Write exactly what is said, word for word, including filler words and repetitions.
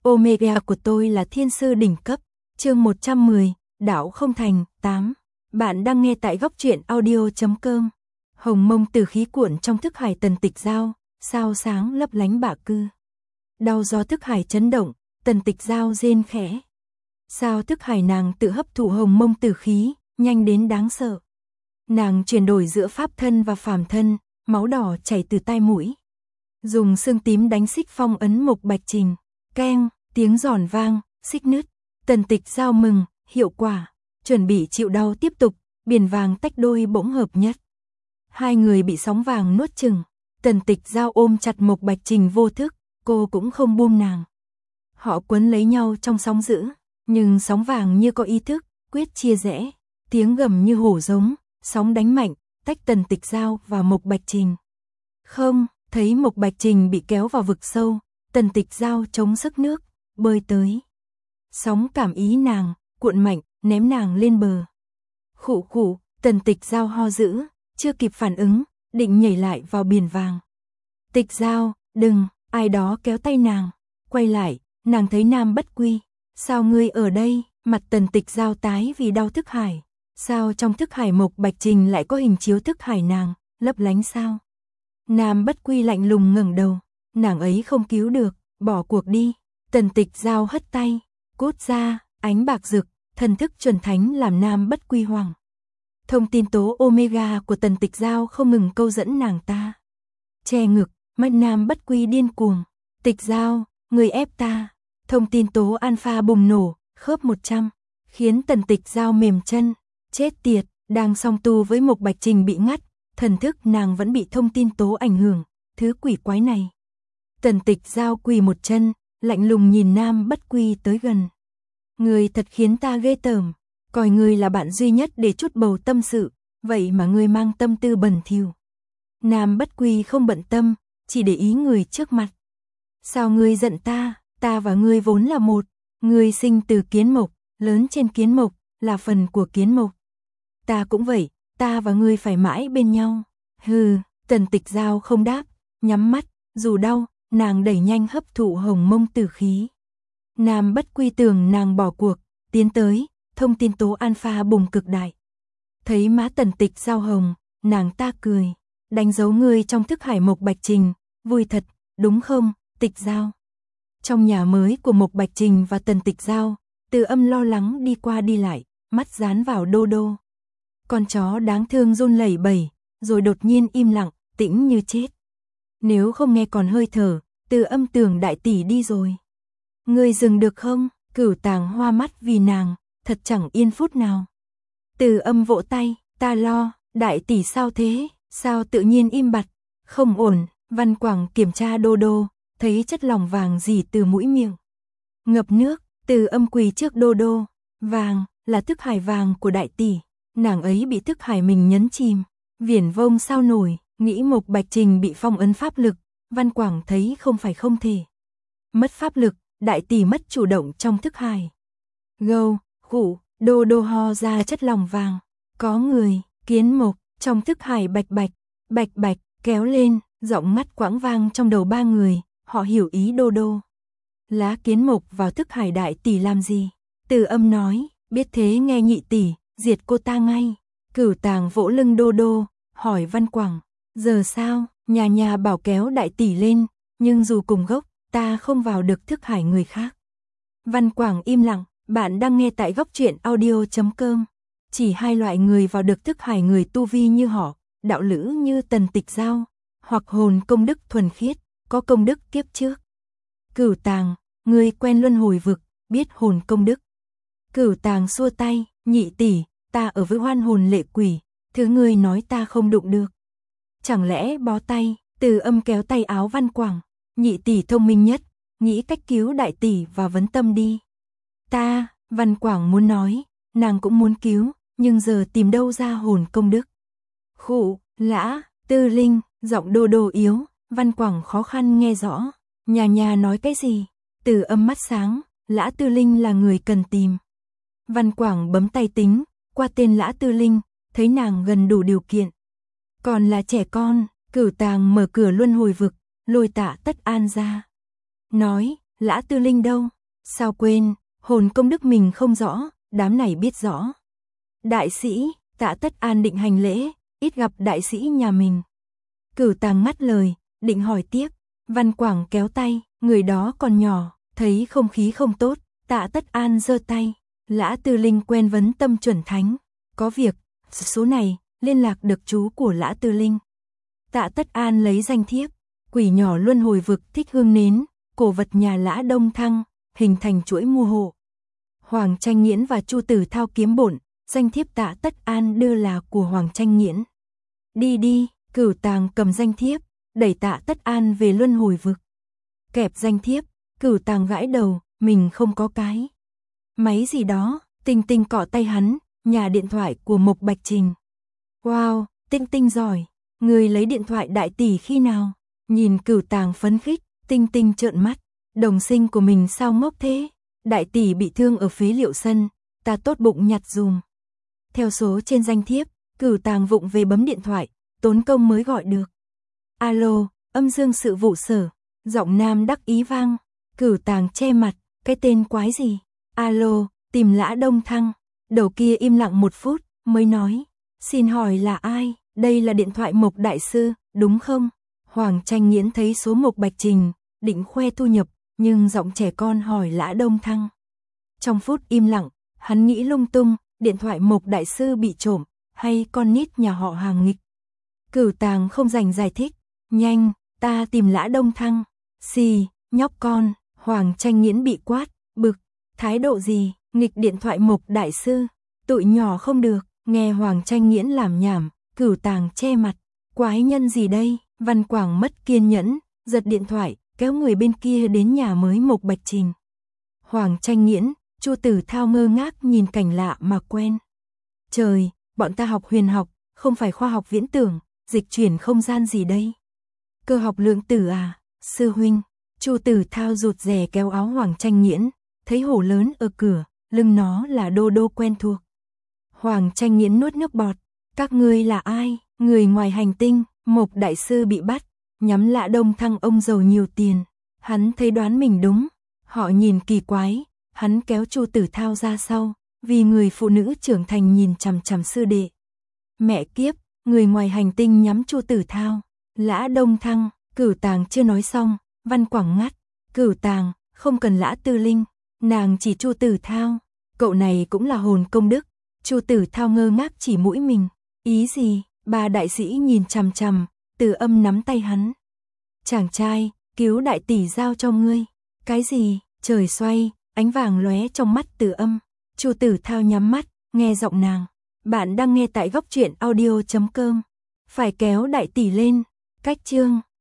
Omega của tôi là thiên sư đỉnh cấp. Chương một trăm mười, đảo không thành, tám. Bạn đang nghe tại góc truyện audio chấm com. Hồng mông từ khí cuộn trong thức hải Tần Tịch Giao, sao sáng lấp lánh bạ cư. Đau gió thức hải chấn động, Tần Tịch Giao rên khẽ. Sao thức hải nàng tự hấp thụ hồng mông từ khí, nhanh đến đáng sợ. Nàng chuyển đổi giữa pháp thân và phàm thân, máu đỏ chảy từ tai mũi. Dùng xương tím đánh xích phong ấn Mộc Bạch Trình. Keng, tiếng giòn vang, xích nứt. Tần Tịch Giao mừng, hiệu quả. Chuẩn bị chịu đau tiếp tục, biển vàng tách đôi bỗng hợp nhất. Hai người bị sóng vàng nuốt chừng. Tần Tịch Giao ôm chặt Mộc Bạch Trình vô thức, cô cũng không buông nàng. Họ quấn lấy nhau trong sóng dữ, nhưng sóng vàng như có ý thức, quyết chia rẽ. Tiếng gầm như hổ giống, sóng đánh mạnh, tách Tần Tịch Giao và Mộc Bạch Trình. Không, thấy Mộc Bạch Trình bị kéo vào vực sâu, Tần Tịch Giao chống sức nước, bơi tới. Sóng cảm ý nàng, cuộn mạnh, ném nàng lên bờ. Khụ khụ, Tần Tịch Giao ho dữ, chưa kịp phản ứng, định nhảy lại vào biển vàng. Tịch Giao, đừng, ai đó kéo tay nàng, quay lại, nàng thấy Nam Bất Quy. Sao ngươi ở đây? Mặt Tần Tịch Giao tái vì đau thức hải. Sao trong thức hải Mộc Bạch Trình lại có hình chiếu thức hải nàng, lấp lánh sao? Nam Bất Quy lạnh lùng ngẩng đầu, nàng ấy không cứu được, bỏ cuộc đi. Tần Tịch Giao hất tay, cút ra, ánh bạc rực, thần thức chuẩn thánh làm Nam Bất Quy hoảng. Thông tin tố Omega của Tần Tịch Giao không ngừng câu dẫn nàng ta. Che ngực, mắt Nam Bất Quy điên cuồng. Tịch Giao, người ép ta. Thông tin tố Alpha bùng nổ, khớp một trăm, khiến Tần Tịch Giao mềm chân. Chết tiệt, đang song tu với Mộc Bạch Trình bị ngắt, thần thức nàng vẫn bị thông tin tố ảnh hưởng, thứ quỷ quái này. Tần Tịch Giao quỳ một chân, lạnh lùng nhìn Nam Bất Quy tới gần. Người thật khiến ta ghê tởm, coi người là bạn duy nhất để chút bầu tâm sự, vậy mà người mang tâm tư bẩn thỉu. Nam Bất Quy không bận tâm, chỉ để ý người trước mặt. Sao ngươi giận ta, ta và ngươi vốn là một, ngươi sinh từ kiến mộc, lớn trên kiến mộc, là phần của kiến mộc. Ta cũng vậy, ta và ngươi phải mãi bên nhau. Hừ, Tần Tịch Giao không đáp, nhắm mắt, dù đau, nàng đẩy nhanh hấp thụ hồng mông tử khí. Nam Bất Quy tưởng nàng bỏ cuộc, tiến tới, thông tin tố Alpha bùng cực đại. Thấy má Tần Tịch Giao hồng, nàng ta cười, đánh dấu ngươi trong thức hải Mộc Bạch Trình, vui thật, đúng không, Tịch Giao? Trong nhà mới của Mộc Bạch Trình và Tần Tịch Giao, Từ Âm lo lắng đi qua đi lại, mắt dán vào Đô Đô. Con chó đáng thương run lẩy bẩy, rồi đột nhiên im lặng, tĩnh như chết. Nếu không nghe còn hơi thở, Từ Âm tưởng đại tỷ đi rồi. Ngươi dừng được không? Cửu Tàng hoa mắt vì nàng, thật chẳng yên phút nào. Từ Âm vỗ tay, ta lo, đại tỷ sao thế? Sao tự nhiên im bặt? Không ổn. Văn Quảng kiểm tra Đô Đô, thấy chất lỏng vàng rỉ từ mũi miệng. Ngập nước, Từ Âm quỳ trước Đô Đô. Vàng, là thức hải vàng của đại tỷ. Nàng ấy bị thức hải mình nhấn chìm. Viển Vông sao nổi, nghĩ Mộc Bạch Trình bị phong ấn pháp lực. Văn Quảng thấy không phải không thể. Mất pháp lực, đại tỷ mất chủ động trong thức hải. Gâu, khụ, Đô Đô ho ra chất lỏng vàng. Có người, kiến mộc, trong thức hải bạch bạch, bạch bạch, kéo lên, giọng ngắt quãng vang trong đầu ba người, họ hiểu ý Đô Đô. Lá kiến mộc vào thức hải đại tỷ làm gì? Từ Âm nói, biết thế nghe nhị tỷ, diệt cô ta ngay. Cửu Tàng vỗ lưng Đô Đô, hỏi Văn Quảng, giờ sao? Nhà nhà bảo kéo đại tỷ lên, nhưng dù cùng gốc, ta không vào được thức hải người khác. Văn Quảng im lặng, bạn đang nghe tại góc truyện audio chấm com. Chỉ hai loại người vào được thức hải người tu vi như họ, đạo lữ như Tần Tịch Giao, hoặc hồn công đức thuần khiết, có công đức kiếp trước. Cửu Tàng, người quen luân hồi vực, biết hồn công đức. Cửu Tàng xua tay, nhị tỷ, ta ở với hoan hồn lệ quỷ, thứ ngươi nói ta không đụng được. Chẳng lẽ bó tay? Từ Âm kéo tay áo Văn Quảng, nhị tỷ thông minh nhất, nghĩ cách cứu đại tỷ và vấn tâm đi. Ta, Văn Quảng muốn nói, nàng cũng muốn cứu, nhưng giờ tìm đâu ra hồn công đức. Khụ, Lã, Tư Linh, giọng Đô Đô yếu, Văn Quảng khó khăn nghe rõ. Nhà nhà nói cái gì? Từ Âm mắt sáng, Lã Tư Linh là người cần tìm. Văn Quảng bấm tay tính, qua tên Lã Tư Linh, thấy nàng gần đủ điều kiện. Còn là trẻ con, Cửu Tàng mở cửa luân hồi vực, lôi Tạ Tất An ra. Nói, Lã Tư Linh đâu? Sao quên, hồn công đức mình không rõ, đám này biết rõ. Đại sĩ, Tạ Tất An định hành lễ, ít gặp đại sĩ nhà mình. Cửu Tàng ngắt lời, định hỏi tiếp, Văn Quảng kéo tay, người đó còn nhỏ, thấy không khí không tốt, Tạ Tất An giơ tay, Lã Tư Linh quen vấn tâm chuẩn thánh, có việc, số này, liên lạc được chú của Lã Tư Linh. Tạ Tất An lấy danh thiếp, quỷ nhỏ luân hồi vực thích hương nến, cổ vật nhà Lã Đông Thăng, hình thành chuỗi mua hộ. Hoàng Tranh Nghiễn và Chu Tử Thao kiếm bổn, danh thiếp Tạ Tất An đưa là của Hoàng Tranh Nghiễn. Đi đi, Cửu Tàng cầm danh thiếp, đẩy Tạ Tất An về luân hồi vực. Kẹp danh thiếp, Cửu Tàng gãi đầu, mình không có cái máy gì đó, Tinh Tinh cọ tay hắn, nhà điện thoại của Mộc Bạch Trình. Wow, Tinh Tinh giỏi, người lấy điện thoại đại tỷ khi nào? Nhìn Cửu Tàng phấn khích, Tinh Tinh trợn mắt, đồng sinh của mình sao ngốc thế? Đại tỷ bị thương ở phế liệu sân, ta tốt bụng nhặt dùm. Theo số trên danh thiếp, Cửu Tàng vụng về bấm điện thoại, tốn công mới gọi được. Alo, âm dương sự vụ sở, giọng nam đắc ý vang. Cửu Tàng che mặt, cái tên quái gì? Alo, tìm Lã Đông Thăng. Đầu kia im lặng một phút, mới nói, xin hỏi là ai? Đây là điện thoại Mộc đại sư, đúng không? Hoàng Tranh Nghiễn thấy số Mộc Bạch Trình, định khoe thu nhập, nhưng giọng trẻ con hỏi Lã Đông Thăng. Trong phút im lặng, hắn nghĩ lung tung, điện thoại Mộc đại sư bị trộm, hay con nít nhà họ Hàng nghịch. Cửu Tàng không dành giải thích, nhanh, ta tìm Lã Đông Thăng. Xì, nhóc con, Hoàng Tranh Nghiễn bị quát, bực, thái độ gì, nghịch điện thoại Mộc đại sư, tụi nhỏ không được, nghe Hoàng Tranh Nghiễn làm nhảm, Cửu Tàng che mặt, quái nhân gì đây? Văn Quảng mất kiên nhẫn, giật điện thoại, kéo người bên kia đến nhà mới Mộc Bạch Trình. Hoàng Tranh Nghiễn, Chu Tử Thao ngơ ngác nhìn cảnh lạ mà quen. Trời, bọn ta học huyền học, không phải khoa học viễn tưởng, dịch chuyển không gian gì đây? Cơ học lượng tử à, sư huynh? Chu Tử Thao rụt rè kéo áo Hoàng Tranh Nghiễn, thấy hổ lớn ở cửa, lưng nó là Đô Đô quen thuộc. Hoàng Tranh Nghiễn nuốt nước bọt, các ngươi là ai? Người ngoài hành tinh. Mộc đại sư bị bắt, nhắm Lã Đông Thăng ông giàu nhiều tiền. Hắn thấy đoán mình đúng, họ nhìn kỳ quái, hắn kéo Chu Tử Thao ra sau, vì người phụ nữ trưởng thành nhìn chằm chằm sư đệ. Mẹ kiếp, người ngoài hành tinh nhắm Chu Tử Thao, Lã Đông Thăng. Cửu Tàng chưa nói xong, Văn Quảng ngắt, Cửu Tàng, không cần Lã Tư Linh, nàng chỉ Chu Tử Thao, cậu này cũng là hồn công đức. Chu Tử Thao ngơ ngác chỉ mũi mình, ý gì? Ba đại sĩ nhìn chằm chằm, Từ Âm nắm tay hắn. Chàng trai, cứu đại tỷ giao cho ngươi. Cái gì? Trời xoay, ánh vàng lóe trong mắt Từ Âm. Chu Tử Thao nhắm mắt, nghe giọng nàng. Bạn đang nghe tại góc truyện audio chấm com. Phải kéo đại tỷ lên. Cách chương